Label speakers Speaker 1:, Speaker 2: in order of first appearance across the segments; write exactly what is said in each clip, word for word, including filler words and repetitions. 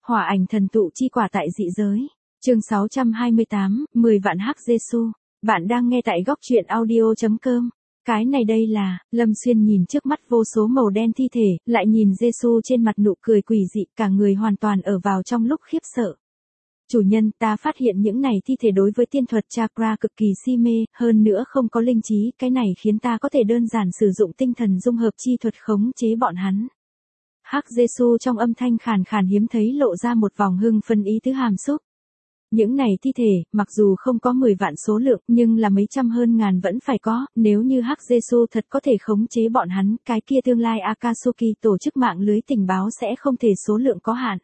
Speaker 1: Hỏa ảnh thần tụ chi quả tại dị giới. Chương sáu trăm hai mươi tám, mười vạn hắc Giê-xu. Bạn đang nghe tại góc truyện audio chấm com. Cái này đây là, Lâm Xuyên nhìn trước mắt vô số màu đen thi thể, lại nhìn Giê-xu trên mặt nụ cười quỷ dị, cả người hoàn toàn ở vào trong lúc khiếp sợ. Chủ nhân, ta phát hiện những này thi thể đối với tiên thuật chakra cực kỳ si mê, hơn nữa không có linh trí, cái này khiến ta có thể đơn giản sử dụng tinh thần dung hợp chi thuật khống chế bọn hắn. Hắc Giê-xu trong âm thanh khàn khàn hiếm thấy lộ ra một vòng hưng phấn ý tứ hàm xúc. Những này thi thể, mặc dù không có mười vạn số lượng, nhưng là mấy trăm hơn ngàn vẫn phải có, nếu như Hắc Giê-xu thật có thể khống chế bọn hắn, cái kia tương lai Akatsuki tổ chức mạng lưới tình báo sẽ không thể số lượng có hạn.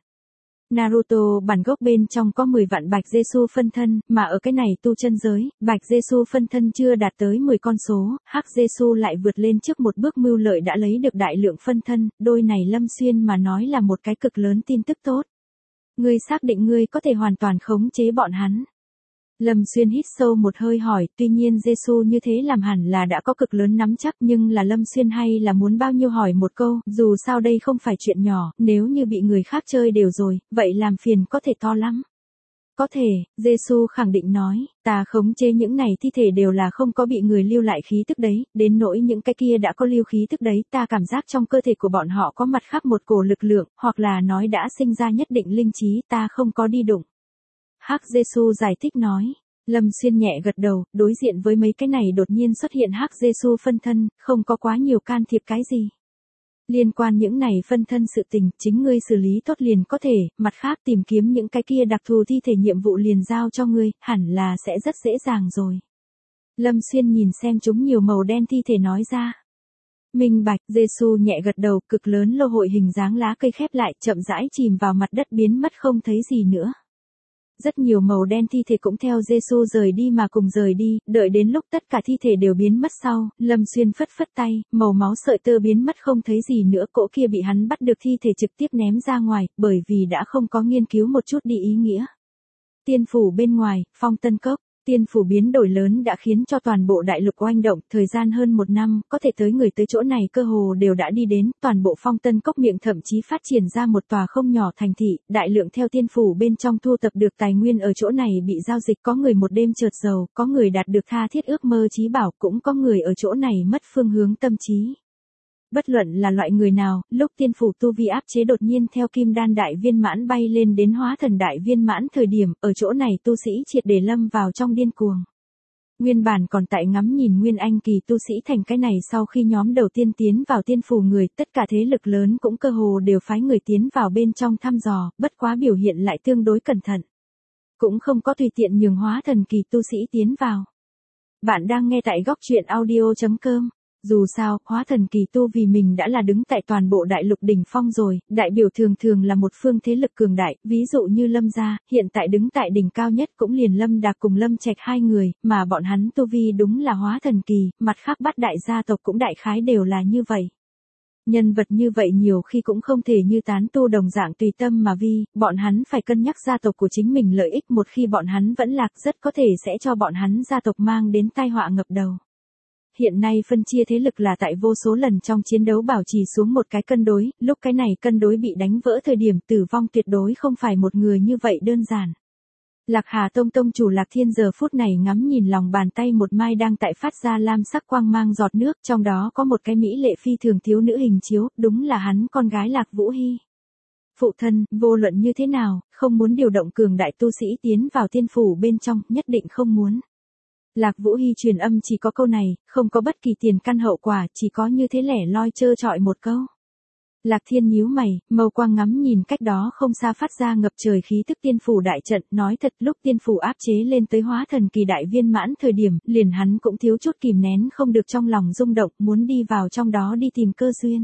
Speaker 1: Naruto bản gốc bên trong có mười vạn Bạch Giê-xu phân thân, mà ở cái này tu chân giới, Bạch Giê-xu phân thân chưa đạt tới mười con số, Hắc Giê-xu lại vượt lên trước một bước mưu lợi đã lấy được đại lượng phân thân, đôi này Lâm Xuyên mà nói là một cái cực lớn tin tức tốt. Ngươi xác định ngươi có thể hoàn toàn khống chế bọn hắn. Lâm Xuyên hít sâu một hơi hỏi, tuy nhiên Giê-xu như thế làm hẳn là đã có cực lớn nắm chắc, nhưng là Lâm Xuyên hay là muốn bao nhiêu hỏi một câu, dù sao đây không phải chuyện nhỏ, nếu như bị người khác chơi đều rồi, vậy làm phiền có thể to lắm. Có thể, Giê-xu khẳng định nói, ta khống chế những này thi thể đều là không có bị người lưu lại khí tức đấy, đến nỗi những cái kia đã có lưu khí tức đấy, ta cảm giác trong cơ thể của bọn họ có mặt khác một cổ lực lượng, hoặc là nói đã sinh ra nhất định linh trí, ta không có đi đụng. Hắc Giê-xu giải thích nói. Lâm Xuyên nhẹ gật đầu, đối diện với mấy cái này đột nhiên xuất hiện Hắc Giê-xu phân thân, không có quá nhiều can thiệp cái gì. Liên quan những này phân thân sự tình, chính ngươi xử lý tốt liền có thể, mặt khác tìm kiếm những cái kia đặc thù thi thể nhiệm vụ liền giao cho ngươi, hẳn là sẽ rất dễ dàng rồi. Lâm Xuyên nhìn xem chúng nhiều màu đen thi thể nói ra. Minh bạch, Giê-xu nhẹ gật đầu, cực lớn lô hội hình dáng lá cây khép lại, chậm rãi chìm vào mặt đất biến mất không thấy gì nữa. Rất nhiều màu đen thi thể cũng theo Giê-xu rời đi mà cùng rời đi, đợi đến lúc tất cả thi thể đều biến mất sau, Lâm Xuyên phất phất tay, màu máu sợi tơ biến mất không thấy gì nữa, cỗ kia bị hắn bắt được thi thể trực tiếp ném ra ngoài, bởi vì đã không có nghiên cứu một chút đi ý nghĩa. Tiên phủ bên ngoài, Phong Tân Cốc. Tiên phủ biến đổi lớn đã khiến cho toàn bộ đại lục oanh động, thời gian hơn một năm, có thể tới người tới chỗ này cơ hồ đều đã đi đến, toàn bộ Phong Tân Cốc miệng thậm chí phát triển ra một tòa không nhỏ thành thị, đại lượng theo tiên phủ bên trong thu tập được tài nguyên ở chỗ này bị giao dịch, có người một đêm chợt giàu, có người đạt được tha thiết ước mơ chí bảo, cũng có người ở chỗ này mất phương hướng tâm trí. Bất luận là loại người nào, lúc tiên phủ tu vi áp chế đột nhiên theo kim đan đại viên mãn bay lên đến hóa thần đại viên mãn thời điểm, ở chỗ này tu sĩ triệt để lâm vào trong điên cuồng. Nguyên bản còn tại ngắm nhìn Nguyên Anh kỳ tu sĩ thành cái này sau khi nhóm đầu tiên tiến vào tiên phủ người, tất cả thế lực lớn cũng cơ hồ đều phái người tiến vào bên trong thăm dò, bất quá biểu hiện lại tương đối cẩn thận. Cũng không có tùy tiện nhường hóa thần kỳ tu sĩ tiến vào. Bạn đang nghe tại góc truyện audio chấm com. Dù sao, hóa thần kỳ tu vì mình đã là đứng tại toàn bộ đại lục đỉnh phong rồi, đại biểu thường thường là một phương thế lực cường đại, ví dụ như Lâm gia, hiện tại đứng tại đỉnh cao nhất cũng liền Lâm Đạc cùng Lâm Trạch hai người, mà bọn hắn tu vi đúng là hóa thần kỳ, mặt khác bát đại gia tộc cũng đại khái đều là như vậy. Nhân vật như vậy nhiều khi cũng không thể như tán tu đồng dạng tùy tâm mà vi, bọn hắn phải cân nhắc gia tộc của chính mình lợi ích, một khi bọn hắn vẫn lạc rất có thể sẽ cho bọn hắn gia tộc mang đến tai họa ngập đầu. Hiện nay phân chia thế lực là tại vô số lần trong chiến đấu bảo trì xuống một cái cân đối, lúc cái này cân đối bị đánh vỡ thời điểm tử vong tuyệt đối không phải một người như vậy đơn giản. Lạc Hà Tông tông chủ Lạc Thiên giờ phút này ngắm nhìn lòng bàn tay một mai đang tại phát ra lam sắc quang mang giọt nước, trong đó có một cái mỹ lệ phi thường thiếu nữ hình chiếu, đúng là hắn con gái Lạc Vũ Hy. Phụ thân, vô luận như thế nào, không muốn điều động cường đại tu sĩ tiến vào tiên phủ bên trong, nhất định không muốn. Lạc Vũ Hy truyền âm chỉ có câu này, không có bất kỳ tiền căn hậu quả, chỉ có như thế lẻ loi trơ trọi một câu. Lạc Thiên nhíu mày, mâu quang ngắm nhìn cách đó không xa phát ra ngập trời khí tức tiên phủ đại trận, nói thật lúc tiên phủ áp chế lên tới hóa thần kỳ đại viên mãn thời điểm, liền hắn cũng thiếu chút kìm nén không được trong lòng rung động, muốn đi vào trong đó đi tìm cơ duyên.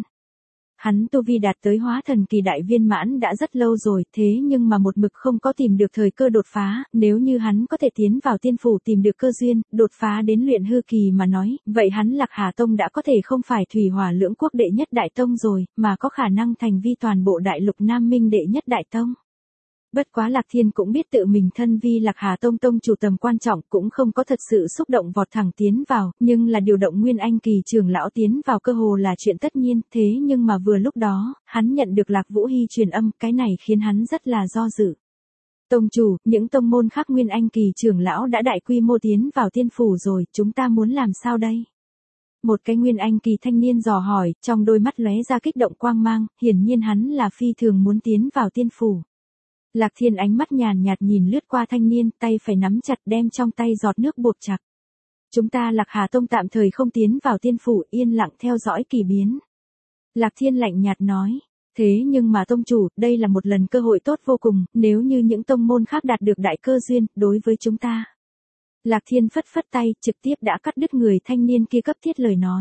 Speaker 1: Hắn tu vi đạt tới hóa thần kỳ đại viên mãn đã rất lâu rồi, thế nhưng mà một mực không có tìm được thời cơ đột phá, nếu như hắn có thể tiến vào tiên phủ tìm được cơ duyên, đột phá đến luyện hư kỳ mà nói, vậy hắn Lạc Hà Tông đã có thể không phải thủy hỏa lưỡng quốc đệ nhất đại tông rồi, mà có khả năng thành vi toàn bộ đại lục Nam Minh đệ nhất đại tông. Bất quá Lạc Thiên cũng biết tự mình thân vi Lạc Hà Tông tông chủ tầm quan trọng, cũng không có thật sự xúc động vọt thẳng tiến vào, nhưng là điều động Nguyên Anh kỳ trưởng lão tiến vào cơ hồ là chuyện tất nhiên, thế nhưng mà vừa lúc đó, hắn nhận được Lạc Vũ Hy truyền âm, cái này khiến hắn rất là do dự. Tông chủ, những tông môn khác Nguyên Anh kỳ trưởng lão đã đại quy mô tiến vào tiên phủ rồi, chúng ta muốn làm sao đây? Một cái Nguyên Anh kỳ thanh niên dò hỏi, trong đôi mắt lóe ra kích động quang mang, hiển nhiên hắn là phi thường muốn tiến vào tiên phủ. Lạc Thiên ánh mắt nhàn nhạt nhìn lướt qua thanh niên, tay phải nắm chặt đem trong tay giọt nước buộc chặt. Chúng ta Lạc Hà Tông tạm thời không tiến vào tiên phủ, yên lặng theo dõi kỳ biến. Lạc Thiên lạnh nhạt nói, thế nhưng mà tông chủ, đây là một lần cơ hội tốt vô cùng, nếu như những tông môn khác đạt được đại cơ duyên, đối với chúng ta. Lạc Thiên phất phất tay, trực tiếp đã cắt đứt người thanh niên kia cấp thiết lời nói.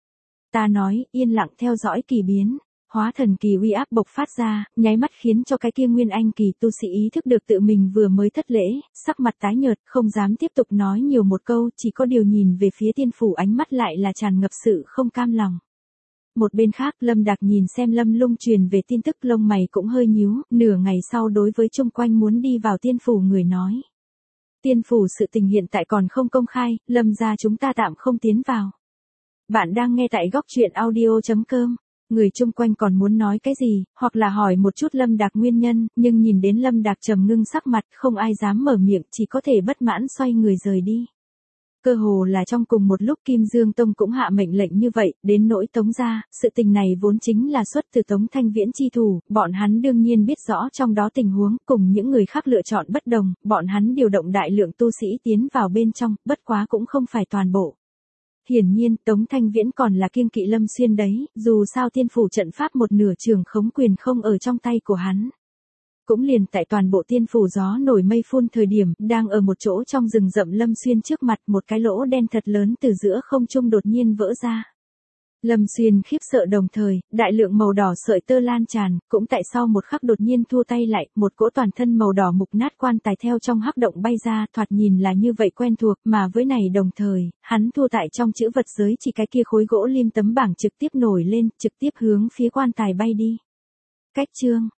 Speaker 1: Ta nói, yên lặng theo dõi kỳ biến. Hóa thần kỳ uy áp bộc phát ra, nháy mắt khiến cho cái kia Nguyên Anh kỳ tu sĩ ý thức được tự mình vừa mới thất lễ, sắc mặt tái nhợt, không dám tiếp tục nói nhiều một câu, chỉ có điều nhìn về phía tiên phủ ánh mắt lại là tràn ngập sự không cam lòng. Một bên khác, Lâm Đạc nhìn xem Lâm Lung truyền về tin tức, lông mày cũng hơi nhíu, nửa ngày sau đối với chung quanh muốn đi vào tiên phủ người nói. Tiên phủ sự tình hiện tại còn không công khai, Lâm gia chúng ta tạm không tiến vào. Bạn đang nghe tại góc truyện audio chấm com. Người chung quanh còn muốn nói cái gì, hoặc là hỏi một chút Lâm Đạc nguyên nhân, nhưng nhìn đến Lâm Đạc trầm ngưng sắc mặt, không ai dám mở miệng, chỉ có thể bất mãn xoay người rời đi. Cơ hồ là trong cùng một lúc Kim Dương Tông cũng hạ mệnh lệnh như vậy, đến nỗi Tống gia, sự tình này vốn chính là xuất từ Tống Thanh Viễn chi thủ, bọn hắn đương nhiên biết rõ trong đó tình huống, cùng những người khác lựa chọn bất đồng, bọn hắn điều động đại lượng tu sĩ tiến vào bên trong, bất quá cũng không phải toàn bộ. Hiển nhiên, Tống Thanh Viễn còn là kiêng kỵ Lâm Xuyên đấy, dù sao tiên phủ trận pháp một nửa trường khống quyền không ở trong tay của hắn. Cũng liền tại toàn bộ tiên phủ gió nổi mây phun thời điểm, đang ở một chỗ trong rừng rậm Lâm Xuyên trước mặt, một cái lỗ đen thật lớn từ giữa không trung đột nhiên vỡ ra. Lâm Xuyên khiếp sợ đồng thời, đại lượng màu đỏ sợi tơ lan tràn, cũng tại sau một khắc đột nhiên thua tay lại, một cỗ toàn thân màu đỏ mục nát quan tài theo trong hắc động bay ra, thoạt nhìn là như vậy quen thuộc, mà với này đồng thời, hắn thua tại trong chữ vật giới chỉ cái kia khối gỗ lim tấm bảng trực tiếp nổi lên, trực tiếp hướng phía quan tài bay đi. Cách chương